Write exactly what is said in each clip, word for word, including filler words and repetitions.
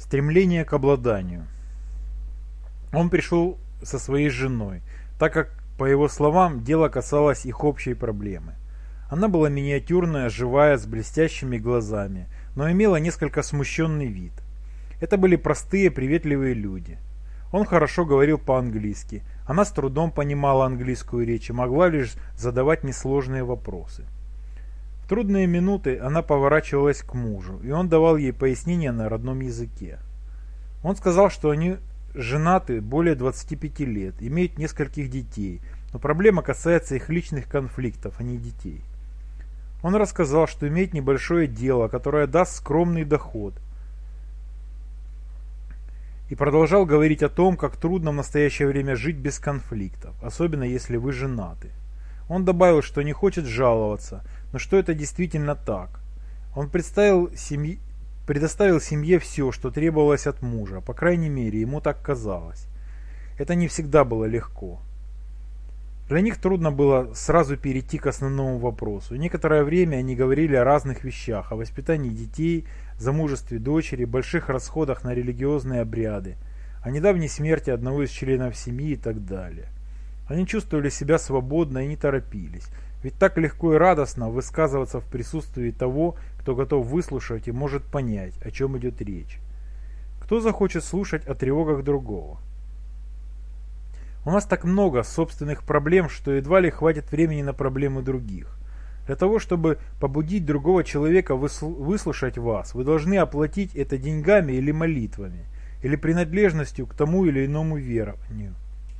Стремление к обладанию. Он пришел со своей женой, так как, по его словам, дело касалось их общей проблемы. Она была миниатюрная, живая, с блестящими глазами, но имела несколько смущенный вид. Это были простые, приветливые люди. Он хорошо говорил по-английски, она с трудом понимала английскую речь и могла лишь задавать несложные вопросы. В трудные минуты она поворачивалась к мужу, и он давал ей пояснения на родном языке. Он сказал, что они женаты более двадцати пяти лет, имеют нескольких детей, но проблема касается их личных конфликтов, а не детей. Он рассказал, что имеет небольшое дело, которое даст скромный доход, и продолжал говорить о том, как трудно в настоящее время жить без конфликтов, особенно если вы женаты. Он добавил, что не хочет жаловаться, но что это действительно так. Он представил семьи, предоставил семье все, что требовалось от мужа, по крайней мере, ему так казалось. Это не всегда было легко. Для них трудно было сразу перейти к основному вопросу. Некоторое время они говорили о разных вещах, о воспитании детей, замужестве дочери, больших расходах на религиозные обряды, о недавней смерти одного из членов семьи и так далее. Они чувствовали себя свободно и не торопились, ведь так легко и радостно высказываться в присутствии того, кто готов выслушать и может понять, о чем идет речь. Кто захочет слушать о тревогах другого? У нас так много собственных проблем, что едва ли хватит времени на проблемы других. Для того, чтобы побудить другого человека выслушать вас, вы должны оплатить это деньгами или молитвами, или принадлежностью к тому или иному верованию.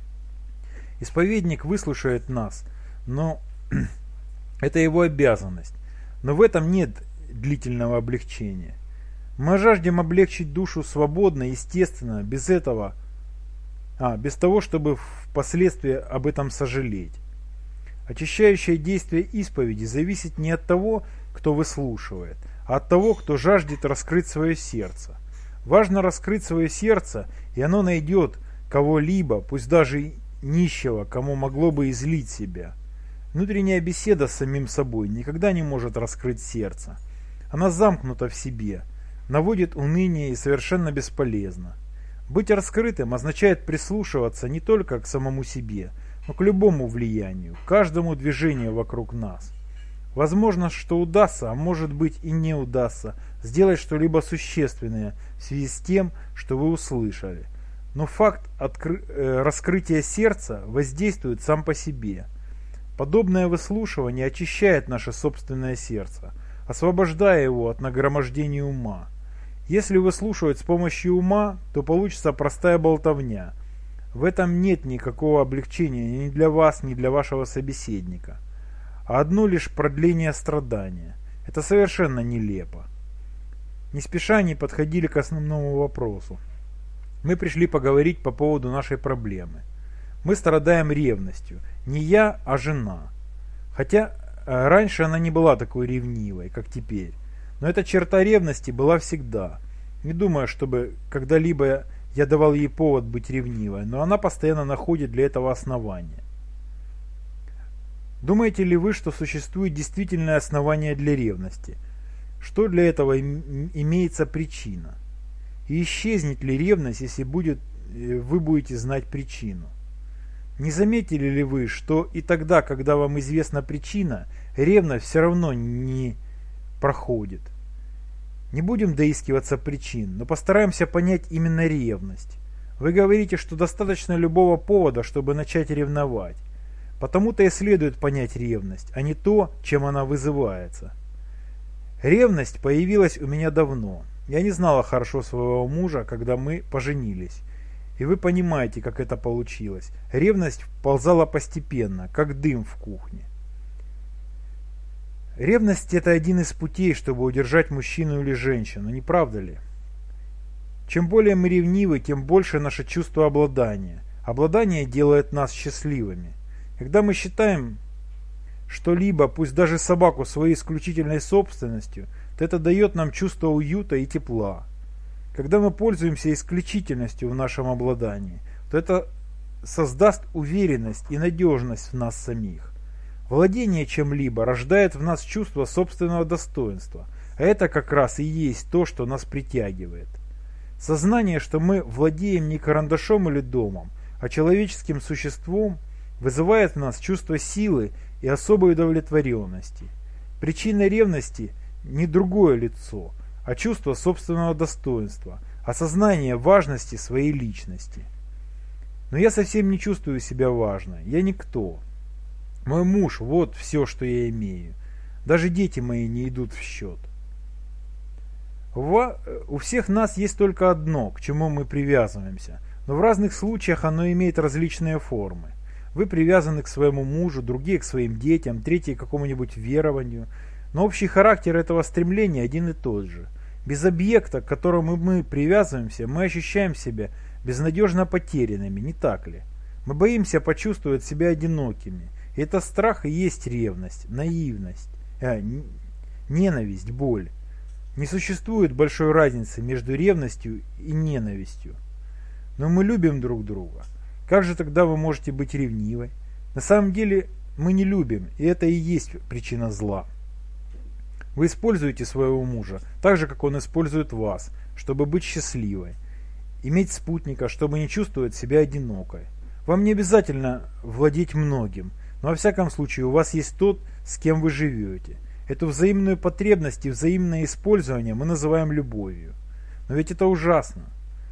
Исповедник выслушает нас, но это его обязанность. Но в этом нет длительного облегчения. Мы жаждем облегчить душу свободно, естественно, без этого, а, без того, чтобы впоследствии об этом сожалеть. Очищающее действие исповеди зависит не от того, кто выслушивает, а от того, кто жаждет раскрыть свое сердце. Важно раскрыть свое сердце, и оно найдет кого-либо, пусть даже нищего, кому могло бы излить себя. Внутренняя беседа с самим собой никогда не может раскрыть сердце. Она замкнута в себе, наводит уныние и совершенно бесполезна. Быть раскрытым означает прислушиваться не только к самому себе, но к любому влиянию, к каждому движению вокруг нас. Возможно, что удастся, а может быть и не удастся, сделать что-либо существенное в связи с тем, что вы услышали. Но факт откры... э, раскрытия сердца воздействует сам по себе. Подобное выслушивание очищает наше собственное сердце, освобождая его от нагромождения ума. Если выслушивать с помощью ума, то получится простая болтовня. В этом нет никакого облегчения ни для вас, ни для вашего собеседника. А одно лишь продление страдания. Это совершенно нелепо. Не спеша они подходили к основному вопросу. Мы пришли поговорить по поводу нашей проблемы. Мы страдаем ревностью. Не я, а жена. Хотя э, раньше она не была такой ревнивой, как теперь. Но эта черта ревности была всегда. Не думаю, чтобы когда-либо я давал ей повод быть ревнивой, но она постоянно находит для этого основания. Думаете ли вы, что существует действительное основание для ревности? Что для этого им, имеется причина? И исчезнет ли ревность, если будет, вы будете знать причину? Не заметили ли вы, что и тогда, когда вам известна причина, ревность все равно не проходит? Не будем доискиваться причин, но постараемся понять именно ревность. Вы говорите, что достаточно любого повода, чтобы начать ревновать. Потому-то и следует понять ревность, а не то, чем она вызывается. Ревность появилась у меня давно. Я не знала хорошо своего мужа, когда мы поженились. И вы понимаете, как это получилось. Ревность вползала постепенно, как дым в кухне. Ревность – это один из путей, чтобы удержать мужчину или женщину, не правда ли? Чем более мы ревнивы, тем больше наше чувство обладания. Обладание делает нас счастливыми. Когда мы считаем что-либо, пусть даже собаку, своей исключительной собственностью, то это дает нам чувство уюта и тепла. Когда мы пользуемся исключительностью в нашем обладании, то это создаст уверенность и надежность в нас самих. Владение чем-либо рождает в нас чувство собственного достоинства, а это как раз и есть то, что нас притягивает. Сознание, что мы владеем не карандашом или домом, а человеческим существом, вызывает в нас чувство силы и особой удовлетворенности. Причина ревности не другое лицо, а чувство собственного достоинства, осознание важности своей личности. Но я совсем не чувствую себя важной, я никто. Мой муж – вот все, что я имею. Даже дети мои не идут в счет. У всех нас есть только одно, к чему мы привязываемся, но в разных случаях оно имеет различные формы. Вы привязаны к своему мужу, другие к своим детям, третьи к какому-нибудь верованию, но общий характер этого стремления один и тот же. Без объекта, к которому мы привязываемся, мы ощущаем себя безнадежно потерянными, не так ли? Мы боимся почувствовать себя одинокими, и это страх и есть ревность, наивность, э, ненависть, боль. Не существует большой разницы между ревностью и ненавистью. Но мы любим друг друга. Как же тогда вы можете быть ревнивой? На самом деле мы не любим, и это и есть причина зла. Вы используете своего мужа так же, как он использует вас, чтобы быть счастливой. Иметь спутника, чтобы не чувствовать себя одинокой. Вам не обязательно владеть многим, но во всяком случае у вас есть тот, с кем вы живете. Эту взаимную потребность и взаимное использование мы называем любовью. Но ведь это ужасно.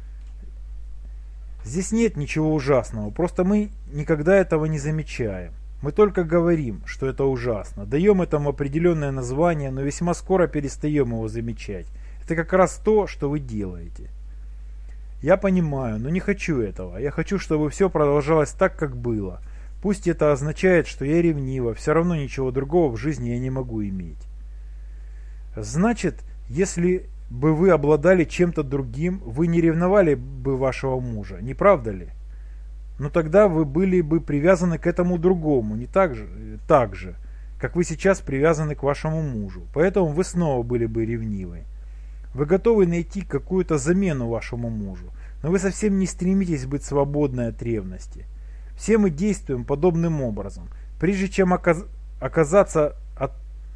Здесь нет ничего ужасного, просто мы никогда этого не замечаем. Мы только говорим, что это ужасно, даем этому определенное название, но весьма скоро перестаем его замечать. Это как раз то, что вы делаете. Я понимаю, но не хочу этого. Я хочу, чтобы все продолжалось так, как было. Пусть это означает, что я ревнива, все равно ничего другого в жизни я не могу иметь. Значит, если бы вы обладали чем-то другим, вы не ревновали бы вашего мужа, не правда ли? Но тогда вы были бы привязаны к этому другому, не так же, так же, как вы сейчас привязаны к вашему мужу. Поэтому вы снова были бы ревнивы. Вы готовы найти какую-то замену вашему мужу, но вы совсем не стремитесь быть свободной от ревности. Все мы действуем подобным образом. Прежде чем оказ... оказаться от...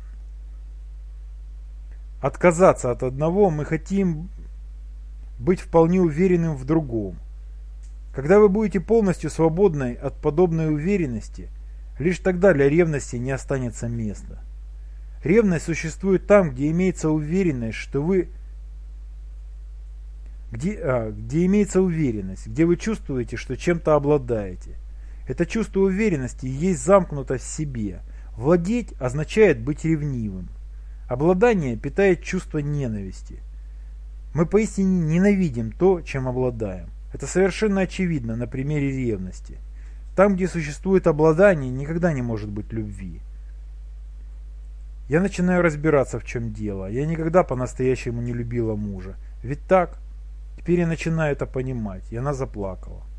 отказаться от одного, мы хотим быть вполне уверенным в другом. Когда вы будете полностью свободной от подобной уверенности, лишь тогда для ревности не останется места. Ревность существует там, где имеется уверенность, что вы... Где, а, где имеется уверенность, где вы чувствуете, что чем-то обладаете. Это чувство уверенности есть замкнутость в себе. Владеть означает быть ревнивым. Обладание питает чувство ненависти. Мы поистине ненавидим то, чем обладаем. Это совершенно очевидно на примере ревности. Там, где существует обладание, никогда не может быть любви. Я начинаю разбираться, в чем дело. Я никогда по-настоящему не любила мужа. Ведь так? Теперь я начинаю это понимать. И она заплакала.